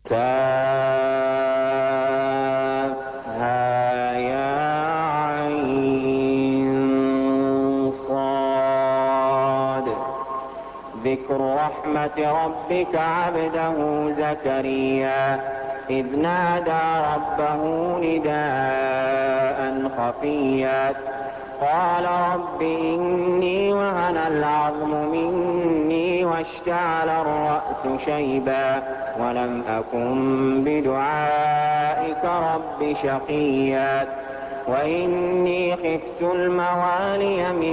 كافها-يا-عين-صاد. ذكر رحمة ربك عبده زكريا إذ نادى ربه نداء خفيا قال رب إني وهن العظم مني واشتعل الرأس شيبا ولم أكن بدعائك رب شقيا وإني خفت الموالي من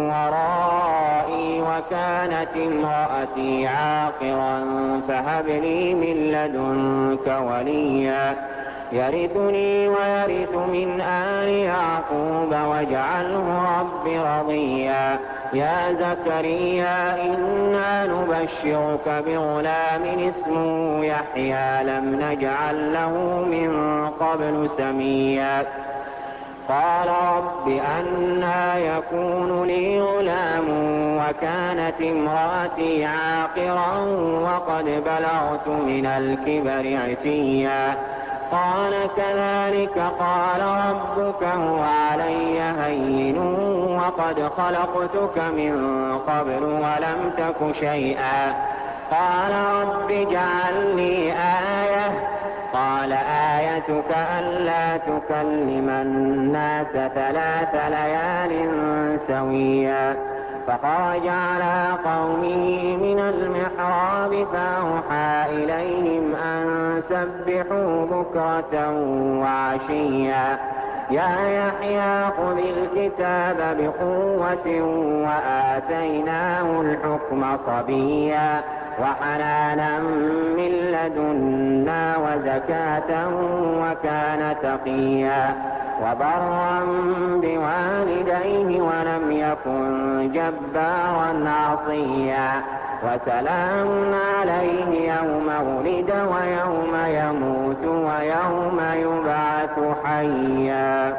ورائي وكانت امرأتي عاقرا فهب لي من لدنك وليا يرثني ويرث من آل يعقوب واجعله رب رضيا يا زكريا إنا نبشرك بغلام اسمه يحيى لم نجعل له من قبل سميا قال رب أنى يكون لي غلام وكانت امرأتي عاقرا وقد بلغت من الكبر عتيا قال كذلك قال ربك هو علي هين وقد خلقتك من قبل ولم تك شيئا قال رب اجعل لي آية قال آيتك ألا تكلم الناس 3 ليال سويا فخرج على قومه من المحراب فأوحى إليهم أن سبحوا بكرة وعشيا يا يحيى خذ الكتاب بقوة وآتيناه الحكم صبيا وحنانا من لدنا وزكاة وكان تقيا وبرا بوالديه ولم يكن جبارا عصيا وسلام عليه يوم ولد ويوم يموت ويوم يبعث حيا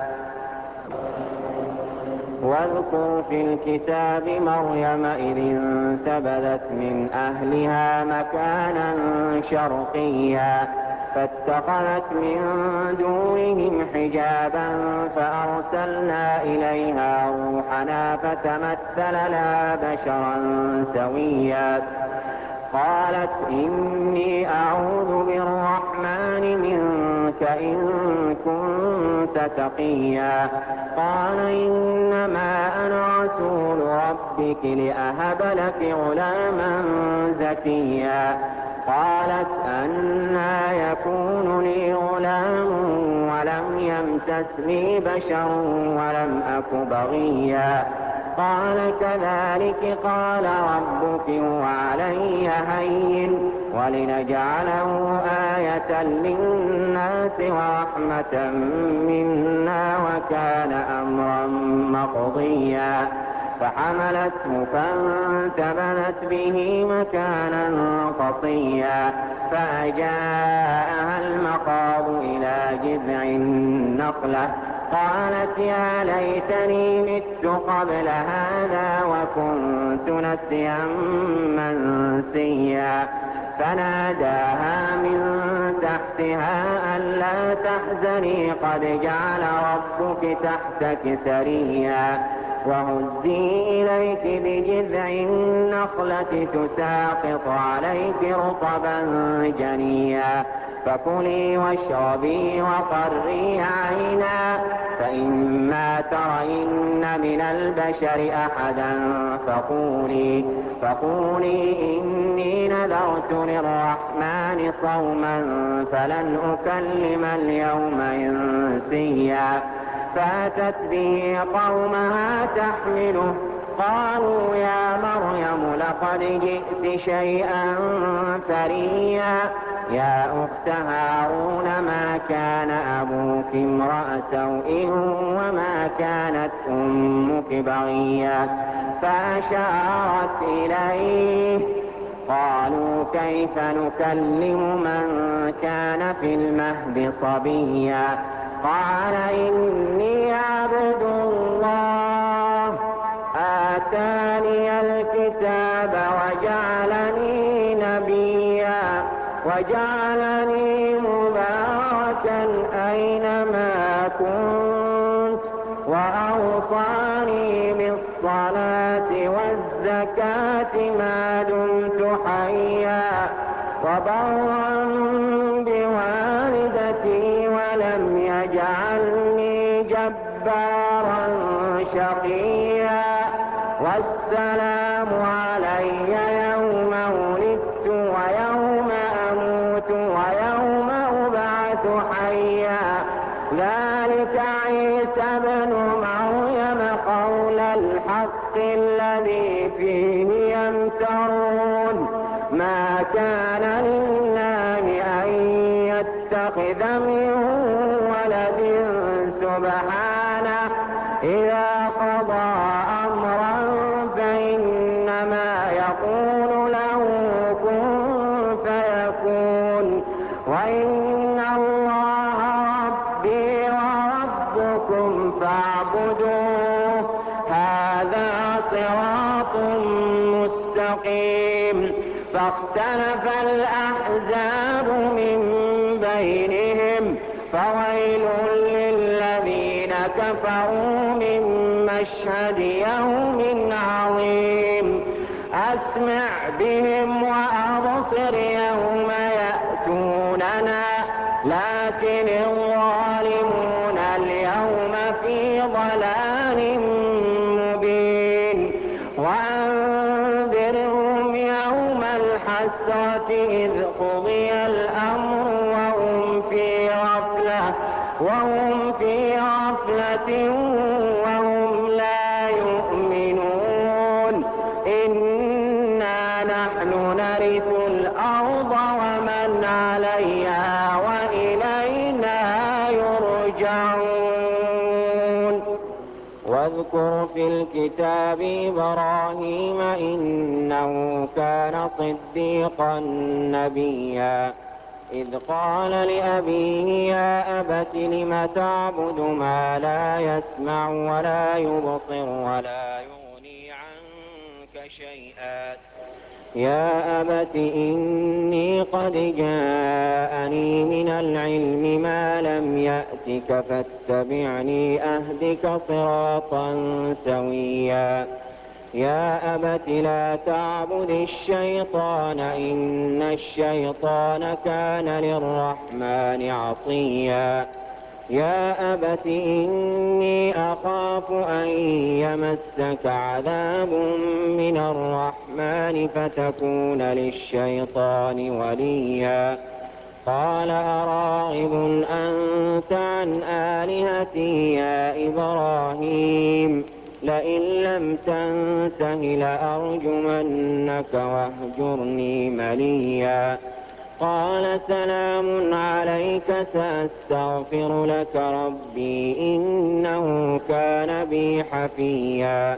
واذكر في الكتاب مريم إذ انتبذت من أهلها مكانا شرقيا فاتخذت من دونهم حجابا فأرسلنا إليها روحنا فتمثل لها بشرا سويا قالت إني أعوذ بالرحمن منك إن كنت تقيا قال إنما أنا رسول ربك لأهب لك غلاما زكيا قالت أنى يكون لي غلام ولم يمسسني بشر ولم أك بغيا قال كذلك قال ربك وعلي هين ولنجعله آية للناس ورحمة منا وكان أمرا مقضيا فحملته فانتبذت به مكانا قصيا فأجاءها المخاض إلى جذع النخلة قالت يا ليتني مت قبل هذا وكنت نسيا منسيا فناداها من تحتها ألا تحزني قد جعل ربك تحتك سريا وهزي إليك بجذع النخلة تساقط عليك رطبا جنيا فكلي واشربي وقري عينا فإما ترين من البشر أحدا فقولي إني نذرت للرحمن صوما فلن أكلم اليوم إنسيا فأتت به قومها تحمله قالوا يا مريم لقد جئت شيئا فريا يا أخت هارون ما كان أبوك امرأ سوء وما كانت أمك بغيا فأشارت إليه قالوا كيف نكلم من كان في المهد صبيا قال إني عبد الله آتاني الكتاب وجعلني نبيا وجعلني مباركا أينما كنت وأوصاني بالصلاة والزكاة ما دمت حيا وبرا بوالدتي ولم يجعلني جبارا شقيا والسلام علي يوم ولدت ويوم أموت ويوم أبعث حيا ذلك عيسى بن مريم قول الحق الذي فيه يمترون ما كان لله أن يتخذ من ولد سبحانه إذا قضى أمرا فإنما يقول له كن فيكون وإن الله ربي وربكم فاعبدوه هذا صراط مستقيم فاختلف الأحزاب من بينهم فويل للذين كفروا من مشهد يوم عظيم أسمع بهم وأبصر يوم يأتوننا لكن الظالمون اليوم في ضلال مبين وأنذرهم يوم الحسرة إذ قضي الأمر وهم في غفلة وهم لا يؤمنون إنا نحن نرث الأرض ومن عليها وإلينا يرجعون واذكر في الكتاب إبراهيم إنه كان صديقا نبيا إذ قال لأبيه يا أبت لم تعبد ما لا يسمع ولا يبصر ولا يغني عنك شيئا يا أبت إني قد جاءني من العلم ما لم يأتك فاتبعني أهدك صراطا سويا يا أبت لا تعبد الشيطان إن الشيطان كان للرحمن عصيا يا أبت إني أخاف أن يمسك عذاب من الرحمن فتكون للشيطان وليا قال أراغب أنت عن آلهتي يا إبراهيم لئن لم تنته لأرجمنك واهجرني مليا قال سلام عليك سأستغفر لك ربي إنه كان بي حفيا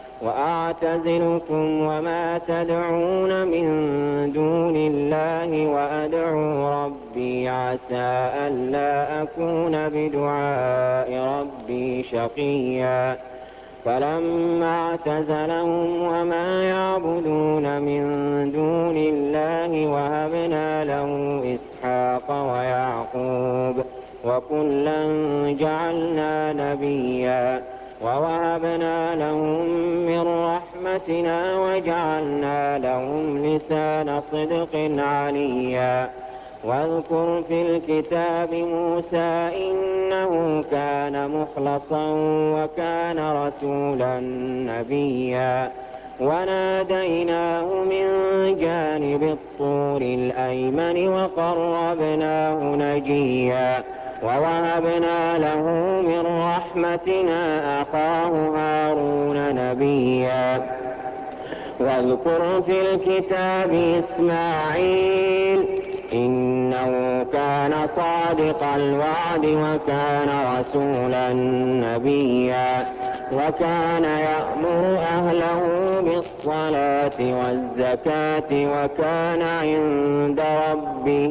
وأعتزلكم وما تدعون من دون الله وأدعو ربي عسى ألا أكون بدعاء ربي شقيا فلما اعتزلهم وما يعبدون من دون الله وهبنا له إسحاق ويعقوب وكلا جعلنا نبيا ووهبنا لهم من رحمتنا وجعلنا لهم لسان صدق عليا واذكر في الكتاب موسى إنه كان مخلصا وكان رسولا نبيا وناديناه من جانب الطور الأيمن وقربناه نجيا ووهبنا له من رحمتنا أخاه هارون نبيا واذكر في الكتاب إسماعيل إنه كان صادق الوعد وكان رسولا نبيا وكان يأمر أهله بالصلاة والزكاة وكان عند ربه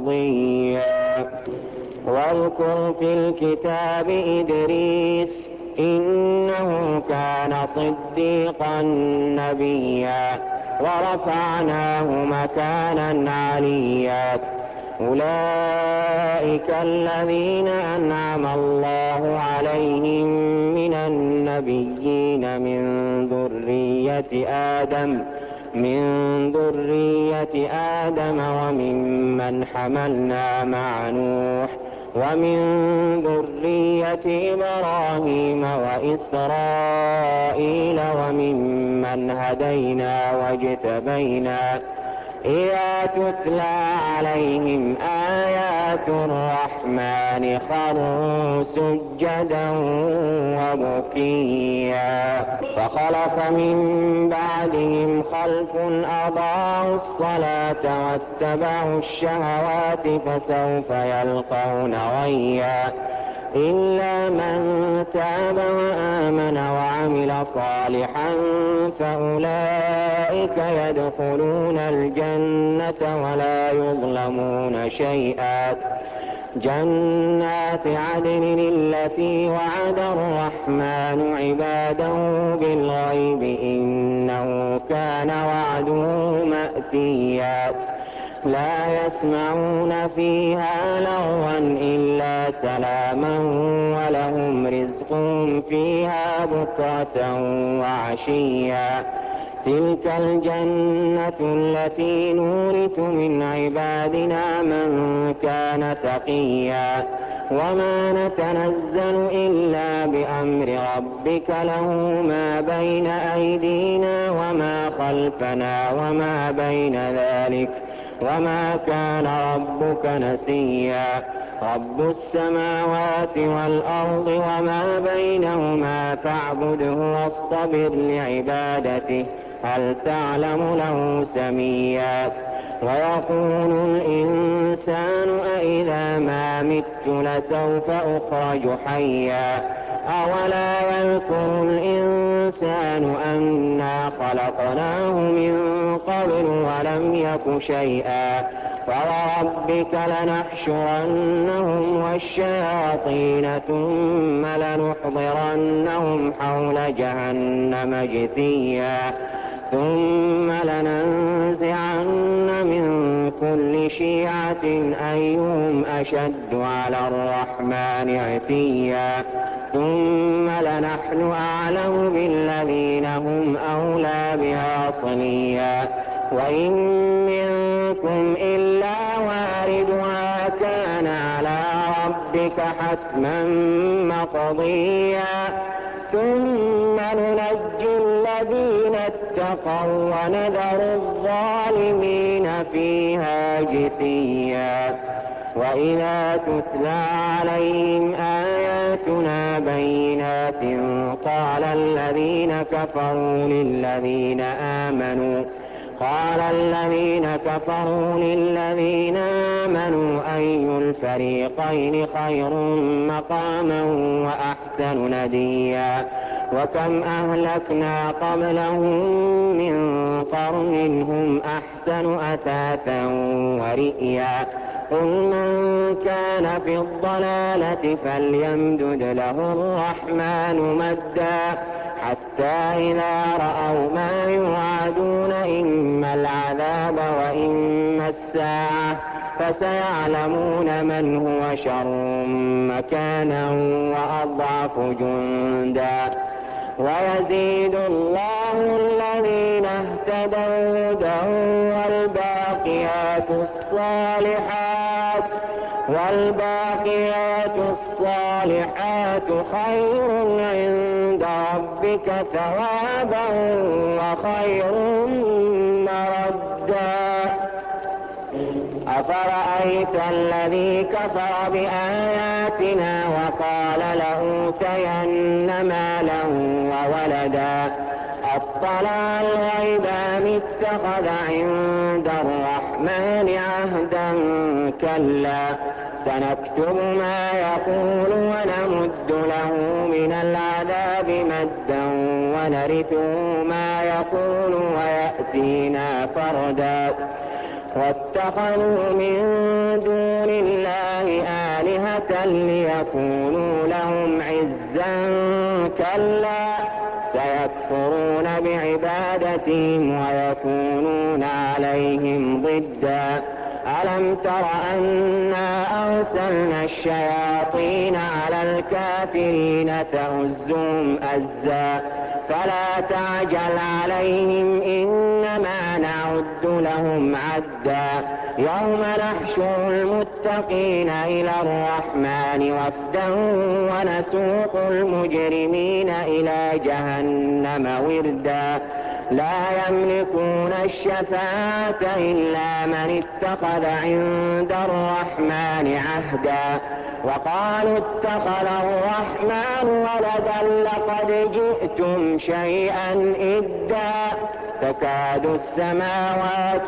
مرضيا واذكر في الكتاب إدريس إنه كان صديقا نبيا ورفعناه مكانا عليا أولئك الذين أنعم الله عليهم من النبيين من ذرية آدم وممن حملنا مع نوح ومن ذرية إبراهيم وإسرائيل وممن هدينا واجتبينا إذا تتلى عليهم آيات الرحمن خروا سجدا وبكيا فخلف من بعدهم خلف أضاعوا الصلاة واتبعوا الشهوات فسوف يلقون غيا إلا من تاب وآمن وعمل صالحا فأولئك يدخلون الجنة ولا يظلمون شيئا جنات عدن التي وعد الرحمن عباده بالغيب إنه كان وعده مأتيا لا يسمعون فيها لغوا إلا سلاما ولهم رزقهم فيها بكرة وعشيا تلك الجنة التي نورث من عبادنا من كان تقيا وما نتنزل إلا بأمر ربك له ما بين أيدينا وما خلفنا وما بين ذلك وما كان ربك نسيا رب السماوات والأرض وما بينهما فاعبده واصطبر لعبادته هل تعلم له سميا ويقول الإنسان أإذا ما مت لسوف أخرج حيا أولا يذكر الإنسان أنا خلقناه من قبل ولم يك شيئا فوربك لنحشرنهم والشياطين ثم لنحضرنهم حول جهنم جثيا ثم لننزعن من كل شيعة أيهم أشد على الرحمن عتيا ثم لنحن أعلم بالذين هم أولى بها صليا وإن منكم إلا واردها كان على ربك حتما مقضيا ثم ننجي الذين اتقوا ونذر الظالمين فيها جثيا وإذا تتلى عليهم آياتنا بينات قال الذين كفروا للذين آمنوا أي الفريقين خير مقاما وأحسن نديا وكم أهلكنا قبلهم من قرن هم أحسن أثاثا ورئيا قل من كان في الضلالة فليمدد له الرحمن مدا حتى إذا رأوا ما يوعدون إما العذاب وإما الساعة فسيعلمون من هو شر مكانا وأضعف جندا ويزيد الله الذين اهتدوا هدى والباقيات الصالحات خير عند ربك ثوابا وخير مردا أفرأيت الذي كفر بآياتنا وقال لأوتين مالا وولدا أطلع الغيب أم اتخذ عند الرحمن عهدا كلا سنكتب ما يقول ونمد له من العذاب مدا ونرثه ما يقول ويأتينا فردا واتخذوا من دون الله آلهة آلهة ليكونوا لهم عزا كلا سيكفرون بعبادتهم ويكونون عليهم ضدا ألم تر أنا أرسلنا الشياطين على الكافرين تؤزهم أزا فلا تعجل عليهم إنما نعد لهم عدا يوم نحشر المتقين إلى الرحمن وفدا ونسوق المجرمين إلى جهنم وردا لا يملكون الشفاعة إلا من اتخذ عند الرحمن عهدا وقالوا اتخذ الرحمن ولدا لقد جئتم شيئا إدا تكاد السماوات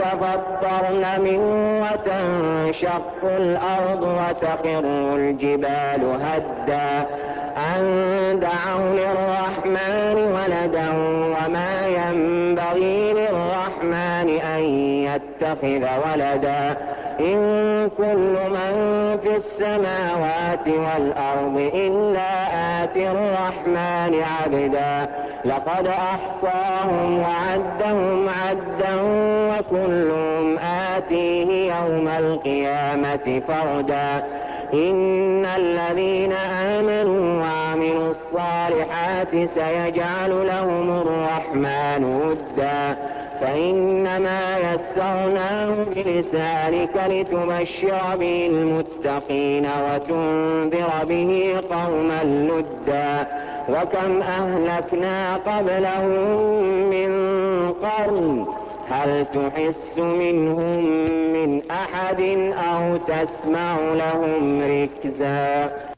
يتفطرن منه وتنشق الأرض وتخر الجبال هدا أن دعوا للرحمن ولدا وما ينبغي للرحمن أن يتخذ ولدا إن كل من في السماوات والأرض إلا آتي الرحمن عبدا لقد أحصاهم وعدهم عدا وكلهم آتيه يوم القيامة فردا إن الذين آمنوا وعملوا الصالحات سيجعل لهم الرحمن ودا فإنما يسرناه بلسانك لتبشر به المتقين وتنذر به قوما لدا وكم أهلكنا قبلهم من قرن هل تحس منهم من أحد أو تسمع لهم ركزا